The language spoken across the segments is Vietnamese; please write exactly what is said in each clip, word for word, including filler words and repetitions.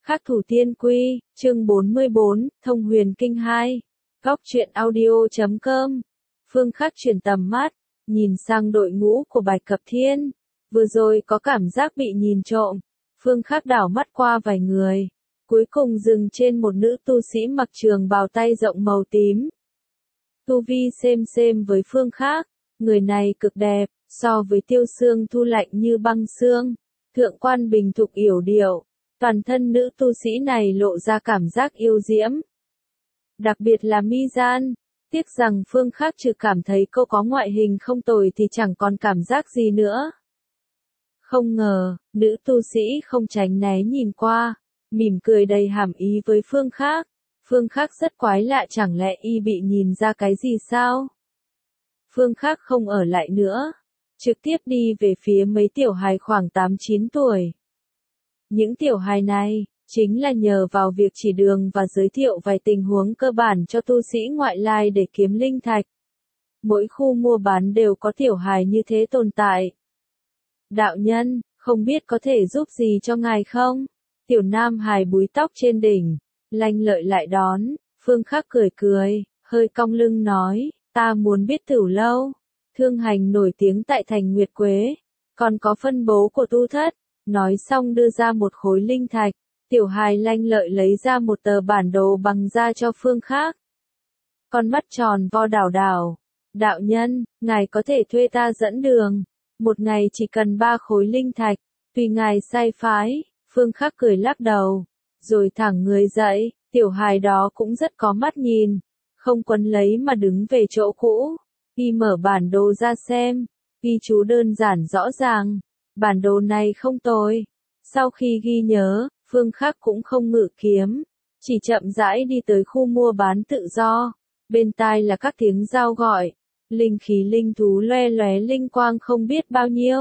Khắc thủ tiên quy, chương bốn mươi bốn, Thông huyền kinh hai. Góc truyện audio chấm com. Phương Khắc chuyển tầm mắt, nhìn sang đội ngũ của Bạch Cập Thiên. Vừa rồi có cảm giác bị nhìn trộm. Phương Khắc đảo mắt qua vài người. Cuối cùng dừng trên một nữ tu sĩ mặc trường bào tay rộng màu tím. Tu vi xem xem với Phương Khắc. Người này cực đẹp, so với Tiêu Sương Thu lạnh như băng xương. Thượng quan bình thục yểu điệu. Toàn thân nữ tu sĩ này lộ ra cảm giác yêu diễm. Đặc biệt là mi gian. Tiếc rằng Phương Khắc trừ cảm thấy cô có ngoại hình không tồi thì chẳng còn cảm giác gì nữa. Không ngờ, nữ tu sĩ không tránh né nhìn qua, mỉm cười đầy hàm ý với Phương Khắc. Phương Khắc rất quái lạ, chẳng lẽ y bị nhìn ra cái gì sao? Phương Khắc không ở lại nữa, trực tiếp đi về phía mấy tiểu hài khoảng tám chín tuổi. Những tiểu hài này, chính là nhờ vào việc chỉ đường và giới thiệu vài tình huống cơ bản cho tu sĩ ngoại lai để kiếm linh thạch. Mỗi khu mua bán đều có tiểu hài như thế tồn tại. Đạo nhân, không biết có thể giúp gì cho ngài không? Tiểu nam hài búi tóc trên đỉnh, lanh lợi lại đón. Phương Khắc cười cười, hơi cong lưng nói, ta muốn biết Tửu Lâu. Thương hành nổi tiếng tại thành Nguyệt Quế, còn có phân bố của tu thất. Nói xong đưa ra một khối linh thạch, tiểu hài lanh lợi lấy ra một tờ bản đồ bằng da cho Phương Khắc. Con mắt tròn vo đảo đảo, đạo nhân, ngài có thể thuê ta dẫn đường, một ngày chỉ cần ba khối linh thạch, tùy ngài sai phái. Phương Khắc cười lắc đầu, rồi thẳng người dậy, tiểu hài đó cũng rất có mắt nhìn, không quấn lấy mà đứng về chỗ cũ, y mở bản đồ ra xem, ghi chú đơn giản rõ ràng. Bản đồ này không tồi. Sau khi ghi nhớ, Phương Khắc cũng không ngự kiếm, chỉ chậm rãi đi tới khu mua bán tự do. Bên tai là các tiếng rao gọi, linh khí linh thú loe loé linh quang không biết bao nhiêu.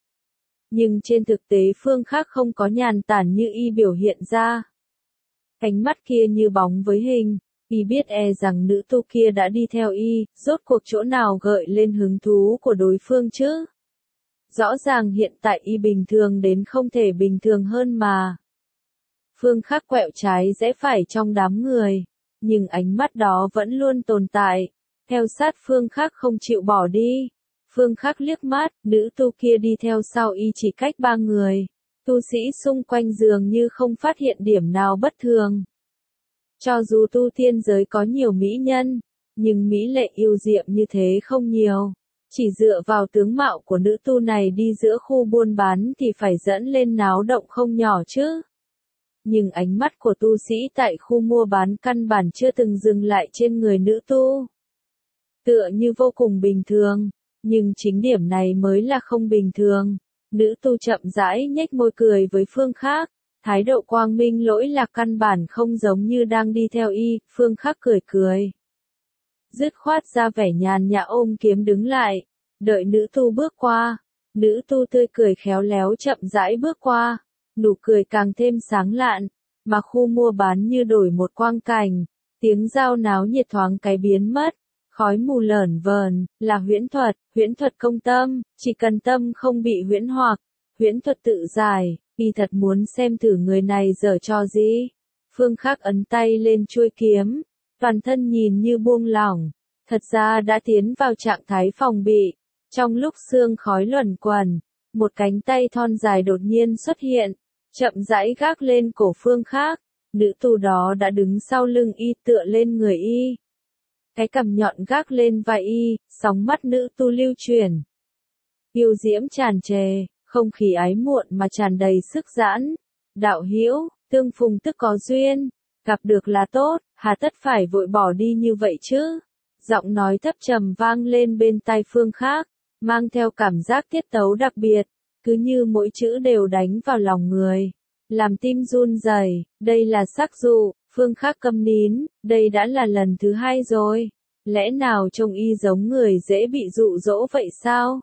Nhưng trên thực tế Phương Khắc không có nhàn tản như y biểu hiện ra. Ánh mắt kia như bóng với hình, y biết e rằng nữ tu kia đã đi theo y, rốt cuộc chỗ nào gợi lên hứng thú của đối phương chứ? Rõ ràng hiện tại y bình thường đến không thể bình thường hơn mà. Phương Khắc quẹo trái rẽ phải trong đám người, nhưng ánh mắt đó vẫn luôn tồn tại, theo sát Phương Khắc không chịu bỏ đi. Phương Khắc liếc mắt, nữ tu kia đi theo sau y chỉ cách ba người, tu sĩ xung quanh dường như không phát hiện điểm nào bất thường. Cho dù tu tiên giới có nhiều mỹ nhân, nhưng mỹ lệ yêu diệm như thế không nhiều. Chỉ dựa vào tướng mạo của nữ tu này đi giữa khu buôn bán thì phải dẫn lên náo động không nhỏ chứ. Nhưng ánh mắt của tu sĩ tại khu mua bán căn bản chưa từng dừng lại trên người nữ tu. Tựa như vô cùng bình thường, nhưng chính điểm này mới là không bình thường. Nữ tu chậm rãi nhếch môi cười với Phương Khắc, thái độ quang minh lỗi lạc căn bản không giống như đang đi theo y. Phương Khắc cười cười, dứt khoát ra vẻ nhàn nhã ôm kiếm đứng lại, đợi nữ tu bước qua. Nữ tu tươi cười khéo léo chậm rãi bước qua, nụ cười càng thêm sáng lạn, mà khu mua bán như đổi một quang cảnh, tiếng giao náo nhiệt thoáng cái biến mất, khói mù lởn vởn, là huyễn thuật, huyễn thuật công tâm, chỉ cần tâm không bị huyễn hoặc, huyễn thuật tự giải, y thật muốn xem thử người này giở trò gì. Phương Khắc ấn tay lên chuôi kiếm, toàn thân nhìn như buông lỏng, thật ra đã tiến vào trạng thái phòng bị. Trong lúc sương khói luẩn quẩn, một cánh tay thon dài đột nhiên xuất hiện, chậm rãi gác lên cổ Phương Khắc. Nữ tu đó đã đứng sau lưng y tựa lên người y. Cái cằm nhọn gác lên vai y, sóng mắt nữ tu lưu chuyển. Yêu diễm tràn trề, không khí ái muộn mà tràn đầy sức giãn. Đạo hữu, tương phùng tức có duyên, gặp được là tốt, hà tất phải vội bỏ đi như vậy chứ? Giọng nói thấp trầm vang lên bên tai Phương Khắc, mang theo cảm giác tiết tấu đặc biệt, cứ như mỗi chữ đều đánh vào lòng người, làm tim run rẩy. Đây là sắc dụ. Phương Khắc câm nín, đây đã là lần thứ hai rồi, lẽ nào trông y giống người dễ bị dụ dỗ vậy sao?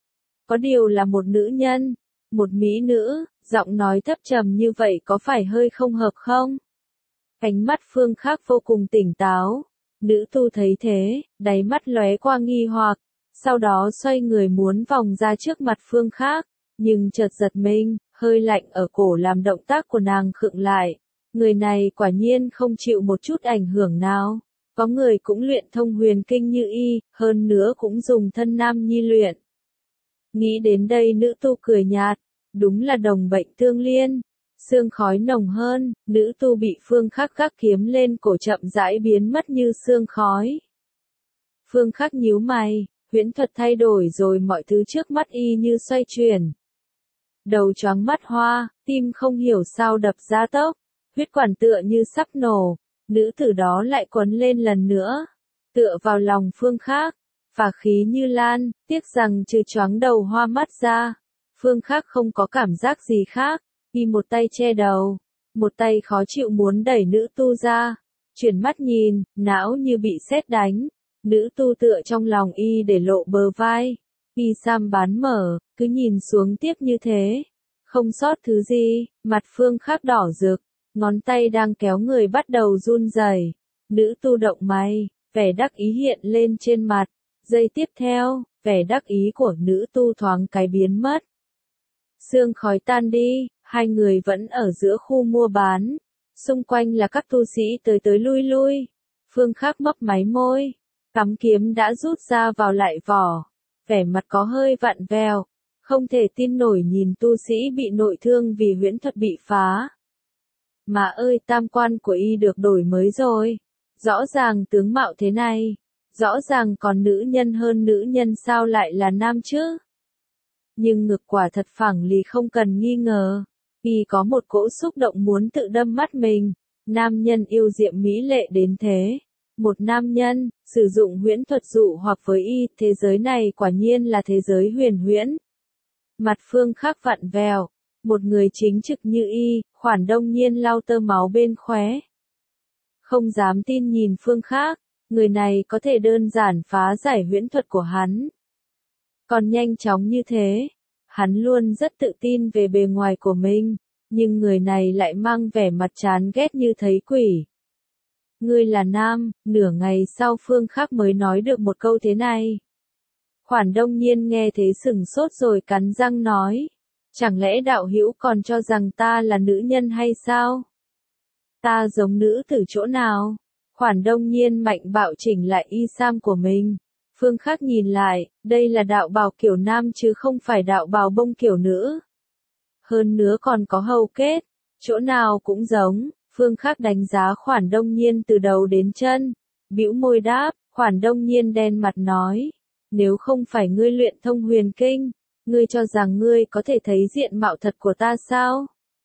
Có điều là một nữ nhân, một mỹ nữ, giọng nói thấp trầm như vậy có phải hơi không hợp không? Ánh mắt Phương Khắc vô cùng tỉnh táo. Nữ tu thấy thế, đáy mắt lóe qua nghi hoặc, sau đó xoay người muốn vòng ra trước mặt Phương Khắc, nhưng chợt giật mình, hơi lạnh ở cổ làm động tác của nàng khựng lại. Người này quả nhiên không chịu một chút ảnh hưởng nào. Có người cũng luyện thông huyền kinh như y, hơn nữa cũng dùng thân nam nhi luyện. Nghĩ đến đây nữ tu cười nhạt, đúng là đồng bệnh tương liên. Sương khói nồng hơn, nữ tu bị Phương Khắc gác kiếm lên cổ chậm rãi biến mất như sương khói. Phương Khắc nhíu mày, huyễn thuật thay đổi rồi mọi thứ trước mắt y như xoay chuyển. Đầu choáng mắt hoa, tim không hiểu sao đập ra tốc, huyết quản tựa như sắp nổ, nữ tử đó lại quấn lên lần nữa, tựa vào lòng Phương Khắc, phả khí như lan, tiếc rằng trừ choáng đầu hoa mắt ra, Phương Khắc không có cảm giác gì khác, y một tay che đầu, một tay khó chịu muốn đẩy nữ tu ra, chuyển mắt nhìn, não như bị sét đánh, nữ tu tựa trong lòng y để lộ bờ vai, y sam bán mở, cứ nhìn xuống tiếp như thế, không sót thứ gì, mặt Phương Khắc đỏ rực, ngón tay đang kéo người bắt đầu run rẩy, nữ tu động mày, vẻ đắc ý hiện lên trên mặt, giây tiếp theo, vẻ đắc ý của nữ tu thoáng cái biến mất. Sương khói tan đi, hai người vẫn ở giữa khu mua bán, xung quanh là các tu sĩ tới tới lui lui, Phương Khắc mấp máy môi, cắm kiếm đã rút ra vào lại vỏ, vẻ mặt có hơi vặn vẹo, không thể tin nổi nhìn tu sĩ bị nội thương vì huyễn thuật bị phá. Mà ơi, tam quan của y được đổi mới rồi, rõ ràng tướng mạo thế này, rõ ràng còn nữ nhân hơn nữ nhân sao lại là nam chứ? Nhưng ngực quả thật phẳng lì không cần nghi ngờ, y có một cỗ xúc động muốn tự đâm mắt mình, nam nhân yêu diệm mỹ lệ đến thế. Một nam nhân, sử dụng huyễn thuật dụ hoặc với y, thế giới này quả nhiên là thế giới huyền huyễn. Mặt Phương Khắc vặn vẹo, một người chính trực như y, Khoản Đông Nhiên lau tơ máu bên khóe. Không dám tin nhìn Phương Khắc, người này có thể đơn giản phá giải huyễn thuật của hắn. Còn nhanh chóng như thế, hắn luôn rất tự tin về bề ngoài của mình, nhưng người này lại mang vẻ mặt chán ghét như thấy quỷ. Ngươi là nam, nửa ngày sau Phương Khắc mới nói được một câu thế này. Khoản Đông Nhiên nghe thế sừng sốt rồi cắn răng nói, chẳng lẽ đạo hữu còn cho rằng ta là nữ nhân hay sao? Ta giống nữ từ chỗ nào? Khoản Đông Nhiên mạnh bạo chỉnh lại y sam của mình. Phương Khắc nhìn lại, đây là đạo bào kiểu nam chứ không phải đạo bào bông kiểu nữ. Hơn nữa còn có hầu kết, chỗ nào cũng giống. Phương Khắc đánh giá Khoản Đông Nhiên từ đầu đến chân, bĩu môi đáp, Khoản Đông Nhiên đen mặt nói, nếu không phải ngươi luyện thông huyền kinh, ngươi cho rằng ngươi có thể thấy diện mạo thật của ta sao?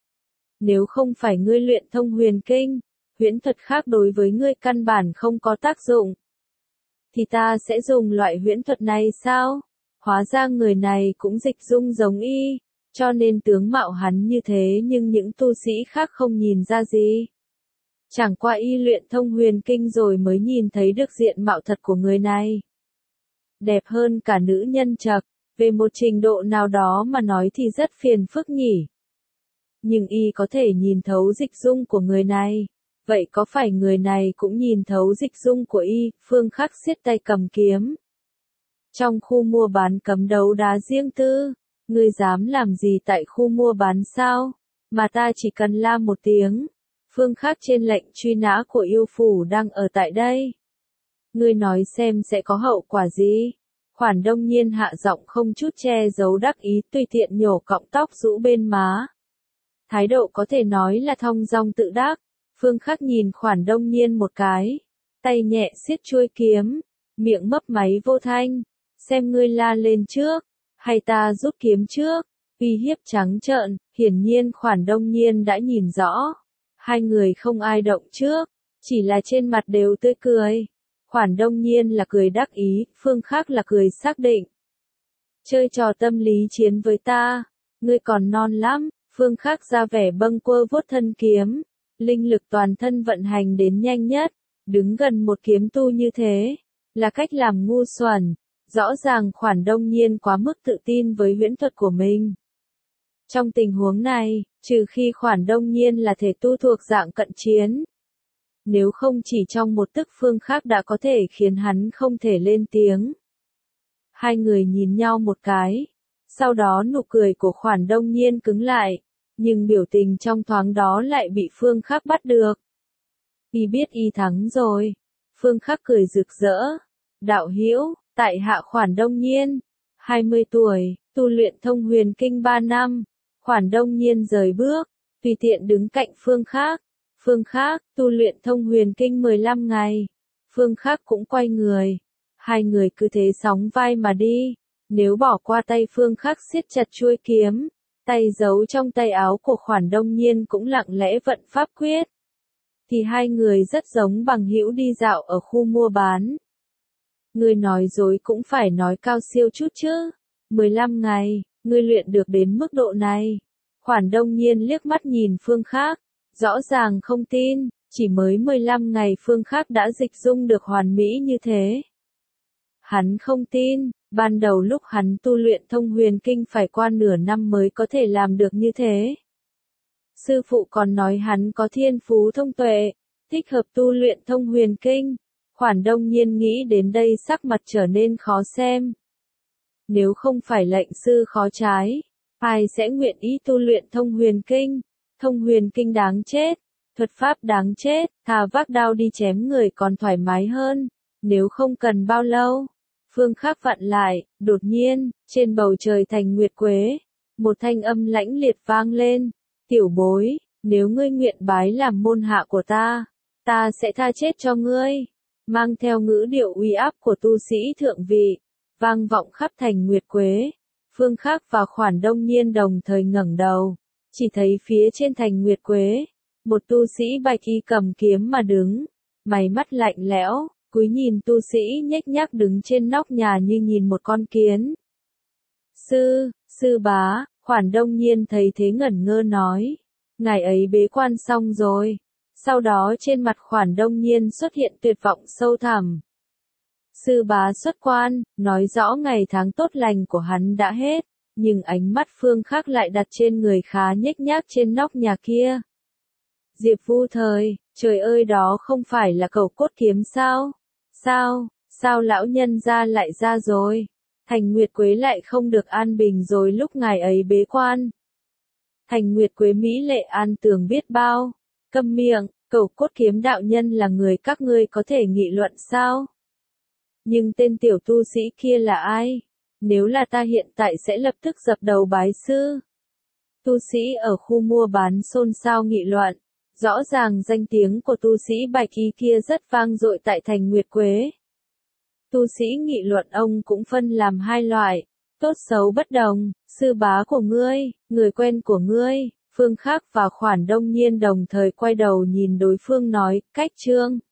Nếu không phải ngươi luyện thông huyền kinh, huyễn thuật khác đối với ngươi căn bản không có tác dụng, thì ta sẽ dùng loại huyễn thuật này sao? Hóa ra người này cũng dịch dung giống y, cho nên tướng mạo hắn như thế nhưng những tu sĩ khác không nhìn ra gì. Chẳng qua y luyện thông huyền kinh rồi mới nhìn thấy được diện mạo thật của người này. Đẹp hơn cả nữ nhân chậc, về một trình độ nào đó mà nói thì rất phiền phức nhỉ. Nhưng y có thể nhìn thấu dịch dung của người này. Vậy có phải người này cũng nhìn thấu dịch dung của y? Phương Khắc siết tay cầm kiếm. Trong khu mua bán cấm đấu đá riêng tư, ngươi dám làm gì tại khu mua bán sao? Mà ta chỉ cần la một tiếng. Phương Khắc trên lệnh truy nã của yêu phủ đang ở tại đây. Ngươi nói xem sẽ có hậu quả gì? Khoản Đông Nhiên hạ giọng không chút che giấu đắc ý, tùy tiện nhổ cọng tóc rũ bên má. Thái độ có thể nói là thong dong tự đắc. Phương Khắc nhìn Khoản Đông Nhiên một cái, tay nhẹ siết chuôi kiếm, miệng mấp máy vô thanh, xem ngươi la lên trước, hay ta rút kiếm trước, uy hiếp trắng trợn, hiển nhiên Khoản Đông Nhiên đã nhìn rõ, hai người không ai động trước, chỉ là trên mặt đều tươi cười. Khoản Đông Nhiên là cười đắc ý, Phương Khắc là cười xác định. Chơi trò tâm lý chiến với ta, ngươi còn non lắm, Phương Khắc ra vẻ bâng quơ vuốt thân kiếm. Linh lực toàn thân vận hành đến nhanh nhất, đứng gần một kiếm tu như thế, là cách làm ngu xuẩn, rõ ràng Khoản Đông Nhiên quá mức tự tin với huyễn thuật của mình. Trong tình huống này, trừ khi Khoản Đông Nhiên là thể tu thuộc dạng cận chiến, nếu không chỉ trong một tức Phương Khắc đã có thể khiến hắn không thể lên tiếng. Hai người nhìn nhau một cái, Sau đó nụ cười của Khoản Đông Nhiên cứng lại, nhưng biểu tình trong thoáng đó lại bị Phương Khắc bắt được. Y biết y thắng rồi. Phương Khắc cười rực rỡ. Đạo hữu, tại hạ Khoản Đông Nhiên, hai mươi tuổi, tu luyện thông huyền kinh ba năm. Khoản Đông Nhiên rời bước, tùy tiện đứng cạnh Phương Khắc. Phương Khắc, tu luyện thông huyền kinh mười lăm ngày. Phương Khắc cũng quay người. Hai người cứ thế sóng vai mà đi. Nếu bỏ qua tay Phương Khắc siết chặt chuôi kiếm, tay giấu trong tay áo của Khoản Đông Nhiên cũng lặng lẽ vận pháp quyết, thì hai người rất giống bằng hữu đi dạo ở khu mua bán. Ngươi nói dối cũng phải nói cao siêu chút chứ. mười lăm ngày, ngươi luyện được đến mức độ này. Khoản Đông Nhiên liếc mắt nhìn Phương Khắc, rõ ràng không tin, chỉ mới mười lăm ngày Phương Khắc đã dịch dung được hoàn mỹ như thế. Hắn không tin, ban đầu lúc hắn tu luyện thông huyền kinh phải qua nửa năm mới có thể làm được như thế. Sư phụ còn nói hắn có thiên phú thông tuệ, thích hợp tu luyện thông huyền kinh. Khoản Đông Nhiên nghĩ đến đây sắc mặt trở nên khó xem. Nếu không phải lệnh sư khó trái, ai sẽ nguyện ý tu luyện thông huyền kinh? Thông huyền kinh đáng chết, thuật pháp đáng chết, thà vác đao đi chém người còn thoải mái hơn. Nếu không cần bao lâu, Phương Khắc vặn lại, đột nhiên, trên bầu trời thành nguyệt quế, một thanh âm lãnh liệt vang lên. Tiểu bối, nếu ngươi nguyện bái làm môn hạ của ta, ta sẽ tha chết cho ngươi. Mang theo ngữ điệu uy áp của tu sĩ thượng vị, vang vọng khắp thành nguyệt quế. Phương Khắc và Khoản Đông Nhiên đồng thời ngẩng đầu, chỉ thấy phía trên thành nguyệt quế, một tu sĩ bạch y cầm kiếm mà đứng, mày mắt lạnh lẽo, cúi nhìn tu sĩ nhếch nhác đứng trên nóc nhà như nhìn một con kiến. Sư, sư bá, Khoản Đông Nhiên thấy thế ngẩn ngơ nói, ngài ấy bế quan xong rồi. Sau đó trên mặt Khoản Đông Nhiên xuất hiện tuyệt vọng sâu thẳm. Sư bá xuất quan, nói rõ ngày tháng tốt lành của hắn đã hết, nhưng ánh mắt Phương Khắc lại đặt trên người khá nhếch nhác trên nóc nhà kia. Diệp Vu Thời, trời ơi đó không phải là cẩu cốt kiếm sao? Sao, sao lão nhân ra lại ra rồi? Thành Nguyệt Quế lại không được an bình rồi lúc ngài ấy bế quan. Thành Nguyệt Quế mỹ lệ an tường biết bao. Câm miệng, cẩu cốt kiếm đạo nhân là người các ngươi có thể nghị luận sao? Nhưng tên tiểu tu sĩ kia là ai? Nếu là ta hiện tại sẽ lập tức dập đầu bái sư. Tu sĩ ở khu mua bán xôn xao nghị luận. Rõ ràng danh tiếng của tu sĩ bạch y kia rất vang dội tại thành Nguyệt Quế. Tu sĩ nghị luận ông cũng phân làm hai loại, tốt xấu bất đồng, sư bá của ngươi, người quen của ngươi. Phương Khắc và Khoản Đông Nhiên đồng thời quay đầu nhìn đối phương nói, cách chương.